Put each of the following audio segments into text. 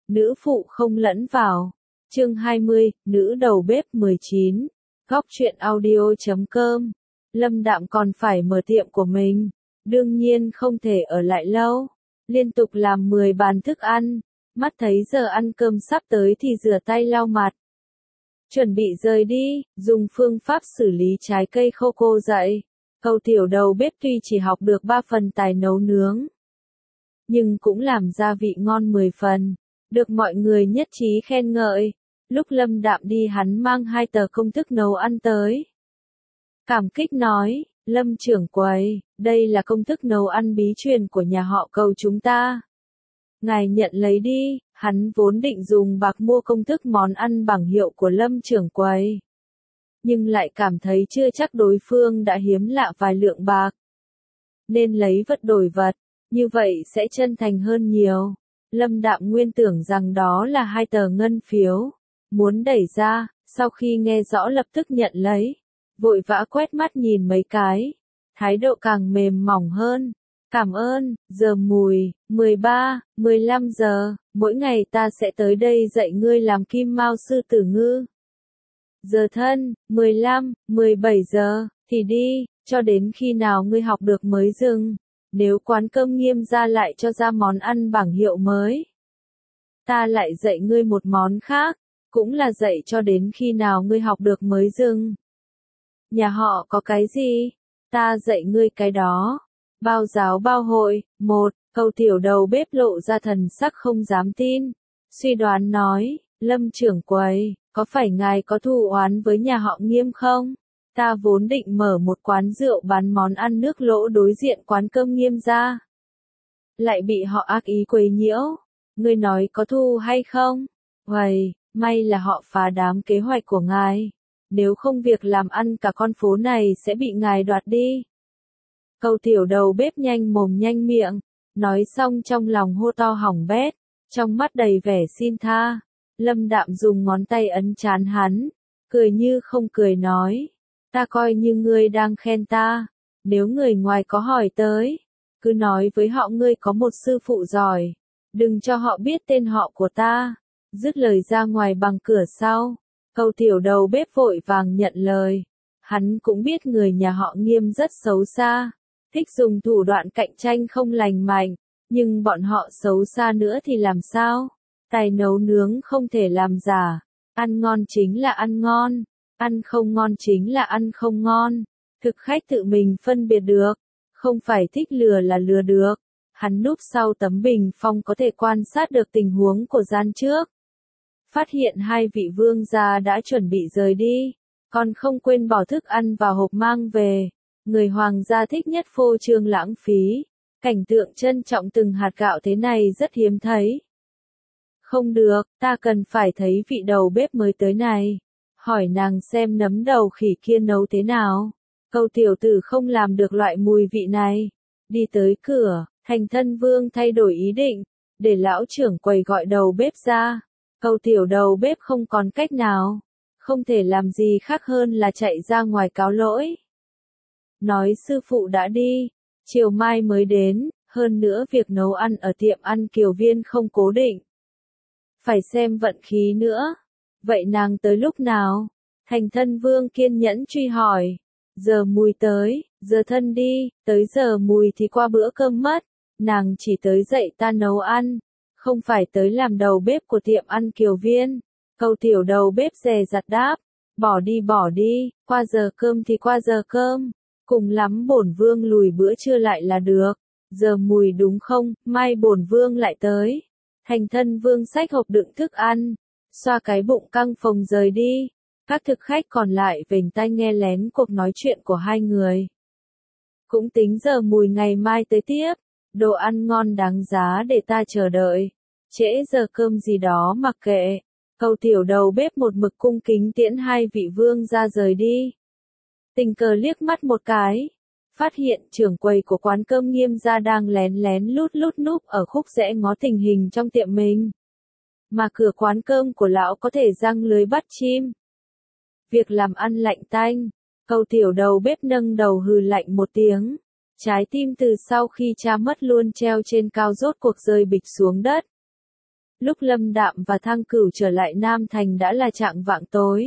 nữ phụ không lẫn vào. Chương 20, nữ đầu bếp 19. Góc truyện audio.com. Lâm Đạm còn phải mở tiệm của mình, đương nhiên không thể ở lại lâu. Liên tục làm 10 bàn thức ăn, mắt thấy giờ ăn cơm sắp tới thì rửa tay lau mặt. Chuẩn bị rời đi, dùng phương pháp xử lý trái cây khô cô dạy. Câu tiểu đầu bếp tuy chỉ học được 3 phần tài nấu nướng, nhưng cũng làm ra vị ngon 10 phần, được mọi người nhất trí khen ngợi. Lúc Lâm Đạm đi hắn mang 2 tờ công thức nấu ăn tới. Cảm kích nói, Lâm trưởng quầy, đây là công thức nấu ăn bí truyền của nhà họ Cầu chúng ta. Ngài nhận lấy đi, hắn vốn định dùng bạc mua công thức món ăn bảng hiệu của Lâm trưởng quầy, nhưng lại cảm thấy chưa chắc đối phương đã hiếm lạ vài lượng bạc, nên lấy vật đổi vật, như vậy sẽ chân thành hơn nhiều. Lâm Đạm nguyên tưởng rằng đó là 2 tờ ngân phiếu, muốn đẩy ra, sau khi nghe rõ lập tức nhận lấy, vội vã quét mắt nhìn mấy cái, thái độ càng mềm mỏng hơn. Cảm ơn, giờ mùi, 13, 15 giờ, mỗi ngày ta sẽ tới đây dạy ngươi làm kim mao sư tử ngư. Giờ thân, 15, 17 giờ, thì đi, cho đến khi nào ngươi học được mới dừng. Nếu quán cơm Nghiêm gia lại cho ra món ăn bảng hiệu mới, ta lại dạy ngươi một món khác, cũng là dạy cho đến khi nào ngươi học được mới dừng. Nhà họ có cái gì? Ta dạy ngươi cái đó. Bao giáo bao hội, 1, Câu tiểu đầu bếp lộ ra thần sắc không dám tin. Suy đoán nói, Lâm trưởng quầy, có phải ngài có thù oán với nhà họ Nghiêm không? Ta vốn định mở một quán rượu bán món ăn nước lỗ đối diện quán cơm Nghiêm gia, lại bị họ ác ý quấy nhiễu. Ngươi nói có thù hay không? Uầy, may là họ phá đám kế hoạch của ngài. Nếu không việc làm ăn cả con phố này sẽ bị ngài đoạt đi. Câu tiểu đầu bếp nhanh mồm nhanh miệng, nói xong trong lòng hô to hỏng bét, trong mắt đầy vẻ xin tha. Lâm Đạm dùng ngón tay ấn trán hắn, cười như không cười nói, ta coi như ngươi đang khen ta, nếu người ngoài có hỏi tới, cứ nói với họ ngươi có một sư phụ giỏi, đừng cho họ biết tên họ của ta. Dứt lời ra ngoài bằng cửa sau, Câu tiểu đầu bếp vội vàng nhận lời, hắn cũng biết người nhà họ Nghiêm rất xấu xa, thích dùng thủ đoạn cạnh tranh không lành mạnh, nhưng bọn họ xấu xa nữa thì làm sao? Tài nấu nướng không thể làm giả, ăn ngon chính là ăn ngon, ăn không ngon chính là ăn không ngon. Thực khách tự mình phân biệt được, không phải thích lừa là lừa được. Hắn núp sau tấm bình phong có thể quan sát được tình huống của gian trước. Phát hiện 2 vị vương gia đã chuẩn bị rời đi, còn không quên bỏ thức ăn vào hộp mang về. Người hoàng gia thích nhất phô trương lãng phí, cảnh tượng trân trọng từng hạt gạo thế này rất hiếm thấy. Không được, ta cần phải thấy vị đầu bếp mới tới này, hỏi nàng xem nấm đầu khỉ kia nấu thế nào. Câu tiểu tử không làm được loại mùi vị này. Đi tới cửa, Thành Thân Vương thay đổi ý định, để lão trưởng quầy gọi đầu bếp ra. Câu tiểu đầu bếp không còn cách nào, không thể làm gì khác hơn là chạy ra ngoài cáo lỗi. Nói sư phụ đã đi, chiều mai mới đến, hơn nữa việc nấu ăn ở tiệm ăn Kiều Viên không cố định. Phải xem vận khí nữa. Vậy nàng tới lúc nào? Thành Thân Vương kiên nhẫn truy hỏi. Giờ mùi tới, giờ thân đi, tới giờ mùi thì qua bữa cơm mất. Nàng chỉ tới dạy ta nấu ăn, không phải tới làm đầu bếp của tiệm ăn Kiều Viên. Câu tiểu đầu bếp dè dặt đáp, bỏ đi, qua giờ cơm thì qua giờ cơm. Cùng lắm bổn vương lùi bữa trưa lại là được. Giờ mùi đúng không, mai bổn vương lại tới. Thành Thân Vương xách hộp đựng thức ăn, xoa cái bụng căng phồng rời đi. Các thực khách còn lại vểnh tai nghe lén cuộc nói chuyện của 2 người. Cũng tính giờ mùi ngày mai tới tiếp, đồ ăn ngon đáng giá để ta chờ đợi. Trễ giờ cơm gì đó mặc kệ. Câu tiểu đầu bếp một mực cung kính tiễn 2 vị vương ra rời đi. Tình cờ liếc mắt một cái, phát hiện trưởng quầy của quán cơm Nghiêm gia đang lén lén lút núp ở khúc rẽ ngó tình hình trong tiệm mình. Mà cửa quán cơm của lão có thể giăng lưới bắt chim. Việc làm ăn lạnh tanh, Câu tiểu đầu bếp nâng đầu hừ lạnh một tiếng. Trái tim từ sau khi cha mất luôn treo trên cao rốt cuộc rơi bịch xuống đất. Lúc Lâm Đạm và Thang Cửu trở lại Nam Thành đã là chạng vạng tối.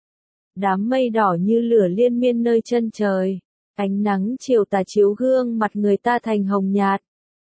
Đám mây đỏ như lửa liên miên nơi chân trời. Ánh nắng chiều tà chiếu gương mặt người ta thành hồng nhạt.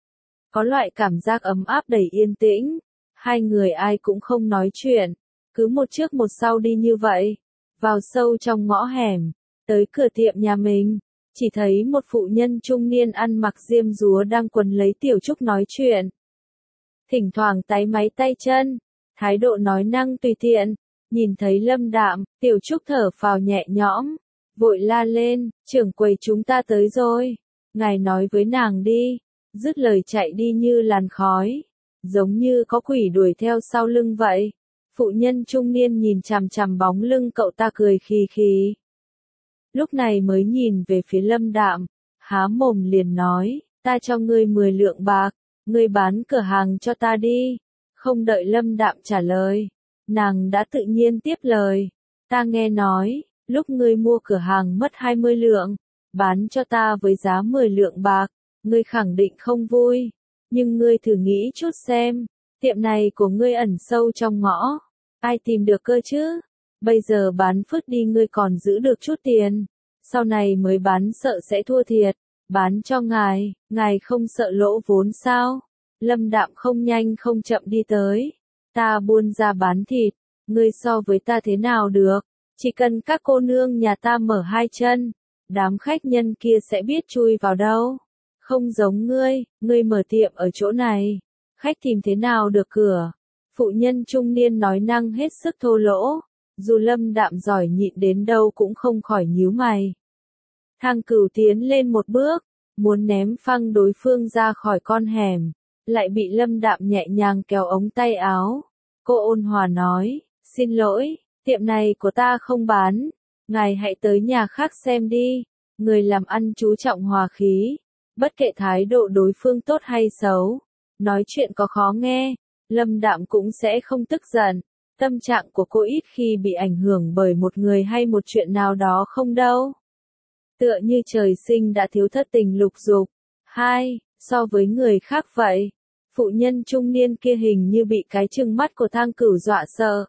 Có loại cảm giác ấm áp đầy yên tĩnh. Hai người ai cũng không nói chuyện. Cứ một trước một sau đi như vậy. Vào sâu trong ngõ hẻm. Tới cửa tiệm nhà mình. Chỉ thấy một phụ nhân trung niên ăn mặc diêm dúa đang quấn lấy Tiểu Trúc nói chuyện. Thỉnh thoảng táy máy tay chân. Thái độ nói năng tùy tiện. Nhìn thấy Lâm Đạm, Tiểu Trúc thở phào nhẹ nhõm. Vội la lên, trưởng quầy chúng ta tới rồi. Ngài nói với nàng đi. Dứt lời chạy đi như làn khói. Giống như có quỷ đuổi theo sau lưng vậy. Phụ nhân trung niên nhìn chằm chằm bóng lưng cậu ta cười khì khì. Lúc này mới nhìn về phía Lâm Đạm. Há mồm liền nói, ta cho ngươi 10 lượng bạc. Ngươi bán cửa hàng cho ta đi. Không đợi Lâm Đạm trả lời. Nàng đã tự nhiên tiếp lời. Ta nghe nói, lúc ngươi mua cửa hàng mất 20 lượng. Bán cho ta với giá 10 lượng bạc. Ngươi khẳng định không vui. Nhưng ngươi thử nghĩ chút xem. Tiệm này của ngươi ẩn sâu trong ngõ. Ai tìm được cơ chứ? Bây giờ bán phứt đi ngươi còn giữ được chút tiền. Sau này mới bán sợ sẽ thua thiệt. Bán cho ngài không sợ lỗ vốn sao? Lâm Đạm không nhanh không chậm đi tới. Ta buôn ra bán thịt. Ngươi so với ta thế nào được? Chỉ cần các cô nương nhà ta mở hai chân. Đám khách nhân kia sẽ biết chui vào đâu. Không giống ngươi mở tiệm ở chỗ này. Khách tìm thế nào được cửa? Phụ nhân trung niên nói năng hết sức thô lỗ. Dù Lâm Đạm giỏi nhịn đến đâu cũng không khỏi nhíu mày. Thang Cửu tiến lên một bước. Muốn ném phăng đối phương ra khỏi con hẻm. Lại bị Lâm Đạm nhẹ nhàng kéo ống tay áo. Cô ôn hòa nói, xin lỗi, tiệm này của ta không bán. Ngài hãy tới nhà khác xem đi. Người làm ăn chú trọng hòa khí. Bất kể thái độ đối phương tốt hay xấu. Nói chuyện có khó nghe. Lâm Đạm cũng sẽ không tức giận. Tâm trạng của cô ít khi bị ảnh hưởng bởi một người hay một chuyện nào đó không đâu. Tựa như trời sinh đã thiếu thất tình lục dục. So với người khác vậy. Phụ nhân trung niên kia hình như bị cái trừng mắt của Thang Cửu dọa sợ.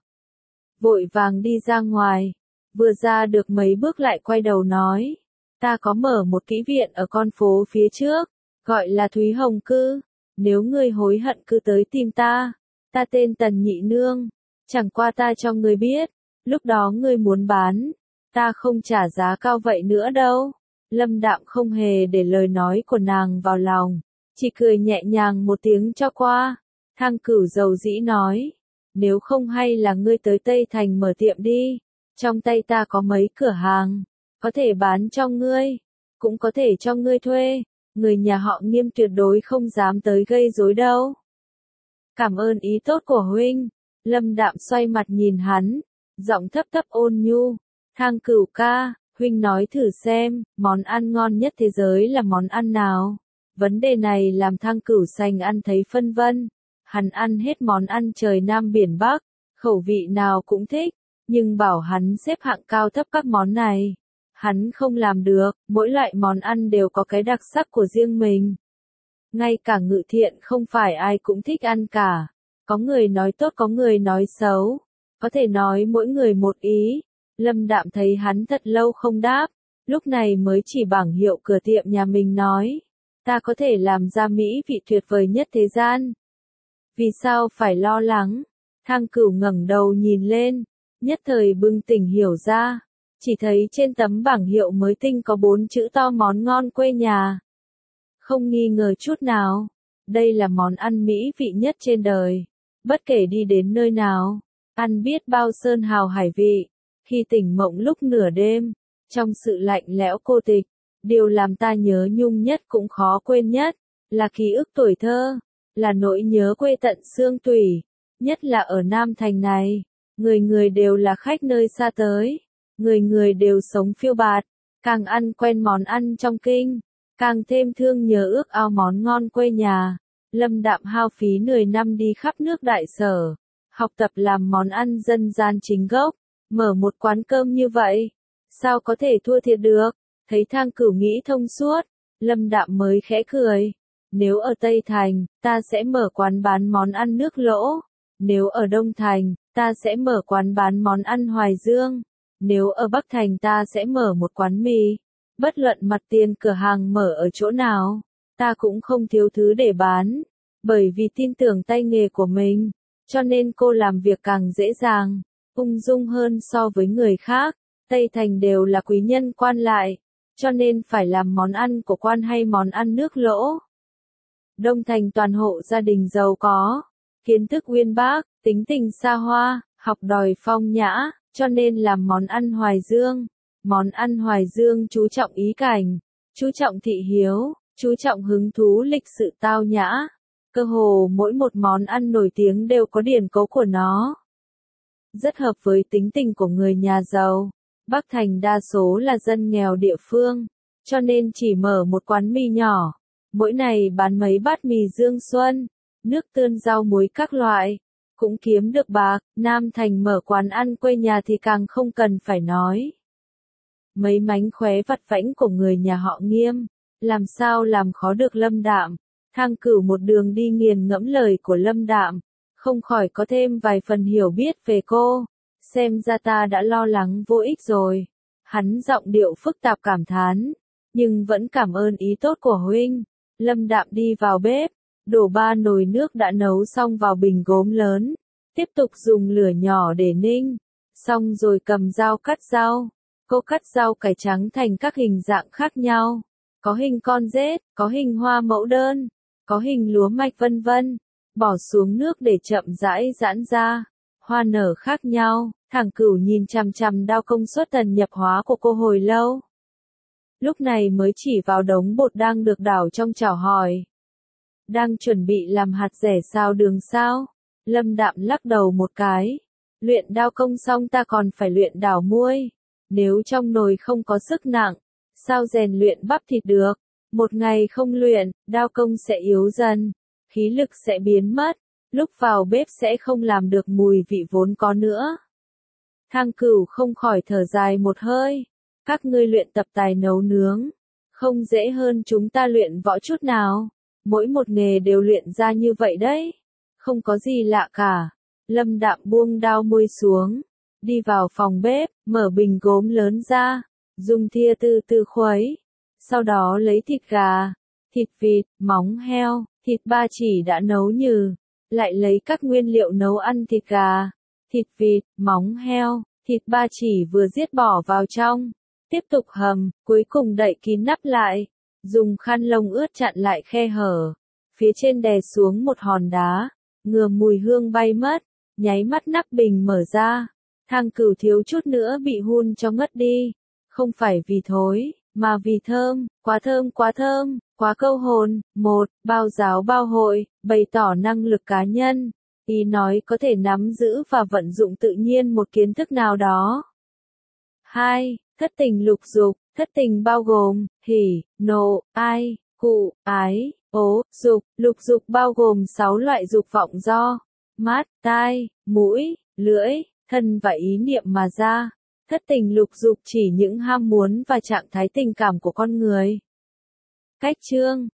Vội vàng đi ra ngoài. Vừa ra được mấy bước lại quay đầu nói. Ta có mở một kỹ viện ở con phố phía trước. Gọi là Thúy Hồng Cư. Nếu ngươi hối hận cứ tới tìm ta. Ta tên Tần Nhị Nương. Chẳng qua ta cho ngươi biết. Lúc đó ngươi muốn bán. Ta không trả giá cao vậy nữa đâu. Lâm Đạm không hề để lời nói của nàng vào lòng. Chỉ cười nhẹ nhàng một tiếng cho qua. Thang Cửu dầu dĩ nói. Nếu không hay là ngươi tới Tây Thành mở tiệm đi. Trong tay ta có mấy cửa hàng. Có thể bán cho ngươi. Cũng có thể cho ngươi thuê. Người nhà họ Nghiêm tuyệt đối không dám tới gây rối đâu. Cảm ơn ý tốt của huynh. Lâm Đạm xoay mặt nhìn hắn. Giọng thấp thấp ôn nhu. Thang Cửu ca, huynh nói thử xem, món ăn ngon nhất thế giới là món ăn nào? Vấn đề này làm Thang Cửu Sành ăn thấy phân vân. Hắn ăn hết món ăn trời Nam biển Bắc, khẩu vị nào cũng thích, nhưng bảo hắn xếp hạng cao thấp các món này. Hắn không làm được, mỗi loại món ăn đều có cái đặc sắc của riêng mình. Ngay cả Ngự Thiện không phải ai cũng thích ăn cả. Có người nói tốt có người nói xấu. Có thể nói mỗi người một ý. Lâm Đạm thấy hắn thật lâu không đáp. Lúc này mới chỉ bảng hiệu cửa tiệm nhà mình nói. Ta có thể làm ra mỹ vị tuyệt vời nhất thế gian. Vì sao phải lo lắng? Thang Cửu ngẩng đầu nhìn lên. Nhất thời bừng tỉnh hiểu ra. Chỉ thấy trên tấm bảng hiệu mới tinh có 4 chữ to món ngon quê nhà. Không nghi ngờ chút nào. Đây là món ăn mỹ vị nhất trên đời. Bất kể đi đến nơi nào. Ăn biết bao sơn hào hải vị. Khi tỉnh mộng lúc nửa đêm. Trong sự lạnh lẽo cô tịch. Điều làm ta nhớ nhung nhất cũng khó quên nhất. Là ký ức tuổi thơ. Là nỗi nhớ quê tận xương tủy. Nhất là ở Nam Thành này. Người người đều là khách nơi xa tới. Người người đều sống phiêu bạt. Càng ăn quen món ăn trong kinh. Càng thêm thương nhớ ước ao món ngon quê nhà. Lâm Đạm hao phí 10 năm đi khắp nước Đại Sở. Học tập làm món ăn dân gian chính gốc. Mở một quán cơm như vậy. Sao có thể thua thiệt được? Thấy Thang Cửu nghĩ thông suốt. Lâm Đạm mới khẽ cười. Nếu ở Tây Thành, ta sẽ mở quán bán món ăn nước lỗ. Nếu ở Đông Thành, ta sẽ mở quán bán món ăn Hoài Dương. Nếu ở Bắc Thành ta sẽ mở một quán mì. Bất luận mặt tiền cửa hàng mở ở chỗ nào, ta cũng không thiếu thứ để bán. Bởi vì tin tưởng tay nghề của mình, cho nên cô làm việc càng dễ dàng, ung dung hơn so với người khác. Tây Thành đều là quý nhân quan lại, cho nên phải làm món ăn của quan hay món ăn nước lỗ. Đông Thành toàn hộ gia đình giàu có, kiến thức uyên bác, tính tình xa hoa, học đòi phong nhã, cho nên làm món ăn Hoài Dương. Món ăn Hoài Dương chú trọng ý cảnh, chú trọng thị hiếu, chú trọng hứng thú lịch sự tao nhã. Cơ hồ mỗi một món ăn nổi tiếng đều có điển cố của nó. Rất hợp với tính tình của người nhà giàu. Bắc Thành đa số là dân nghèo địa phương, cho nên chỉ mở một quán mì nhỏ. Mỗi ngày bán mấy bát mì Dương Xuân, nước tương rau muối các loại, cũng kiếm được bạc. Nam Thành mở quán ăn quê nhà thì càng không cần phải nói. Mấy mánh khóe vặt vãnh của người nhà họ Nghiêm, làm sao làm khó được Lâm Đạm. Thang Cửu một đường đi nghiền ngẫm lời của Lâm Đạm, không khỏi có thêm vài phần hiểu biết về cô. Xem ra ta đã lo lắng vô ích rồi. Hắn giọng điệu phức tạp cảm thán, nhưng vẫn cảm ơn ý tốt của huynh. Lâm Đạm đi vào bếp, đổ 3 nồi nước đã nấu xong vào bình gốm lớn, tiếp tục dùng lửa nhỏ để ninh. Xong rồi cầm dao cắt rau. Cô cắt rau cải trắng thành các hình dạng khác nhau. Có hình con rết, có hình hoa mẫu đơn, có hình lúa mạch vân vân. Bỏ xuống nước để chậm rãi giãn ra. Hoa nở khác nhau. Thằng Cửu nhìn chằm chằm đao công suất tần nhập hóa của cô hồi lâu. Lúc này mới chỉ vào đống bột đang được đảo trong chảo hỏi. Đang chuẩn bị làm hạt rẻ xào đường sao? Lâm Đạm lắc đầu một cái. Luyện đao công xong ta còn phải luyện đảo muôi. Nếu trong nồi không có sức nặng, sao rèn luyện bắp thịt được? Một ngày không luyện, đao công sẽ yếu dần, khí lực sẽ biến mất, lúc vào bếp sẽ không làm được mùi vị vốn có nữa. Thang Cửu không khỏi thở dài một hơi. Các ngươi luyện tập tài nấu nướng, không dễ hơn chúng ta luyện võ chút nào. Mỗi một nghề đều luyện ra như vậy đấy. Không có gì lạ cả. Lâm Đạm buông đao muôi xuống, đi vào phòng bếp, mở bình gốm lớn ra, dùng thìa từ từ khuấy. Sau đó lấy thịt gà, thịt vịt, móng heo, thịt ba chỉ đã nấu nhừ. Lại lấy các nguyên liệu nấu ăn thịt gà, thịt vịt, móng heo, thịt ba chỉ vừa giết bỏ vào trong. Tiếp tục hầm, cuối cùng đậy kín nắp lại. Dùng khăn lông ướt chặn lại khe hở. Phía trên đè xuống một hòn đá, ngừa mùi hương bay mất. Nháy mắt nắp bình mở ra. Thang Cửu thiếu chút nữa bị hun cho ngất đi. Không phải vì thối, mà vì thơm, quá thơm quá thơm, quá câu hồn. 1. Bao giáo bao hội, bày tỏ năng lực cá nhân. Ý nói có thể nắm giữ và vận dụng tự nhiên một kiến thức nào đó. 2. Thất tình lục dục, thất tình bao gồm, hỉ, nộ, ai, khụ, ái, ố, dục. Lục dục bao gồm 6 loại dục vọng do mắt, tai, mũi, lưỡi, thân và ý niệm mà ra. Thất tình lục dục chỉ những ham muốn và trạng thái tình cảm của con người. Cách chương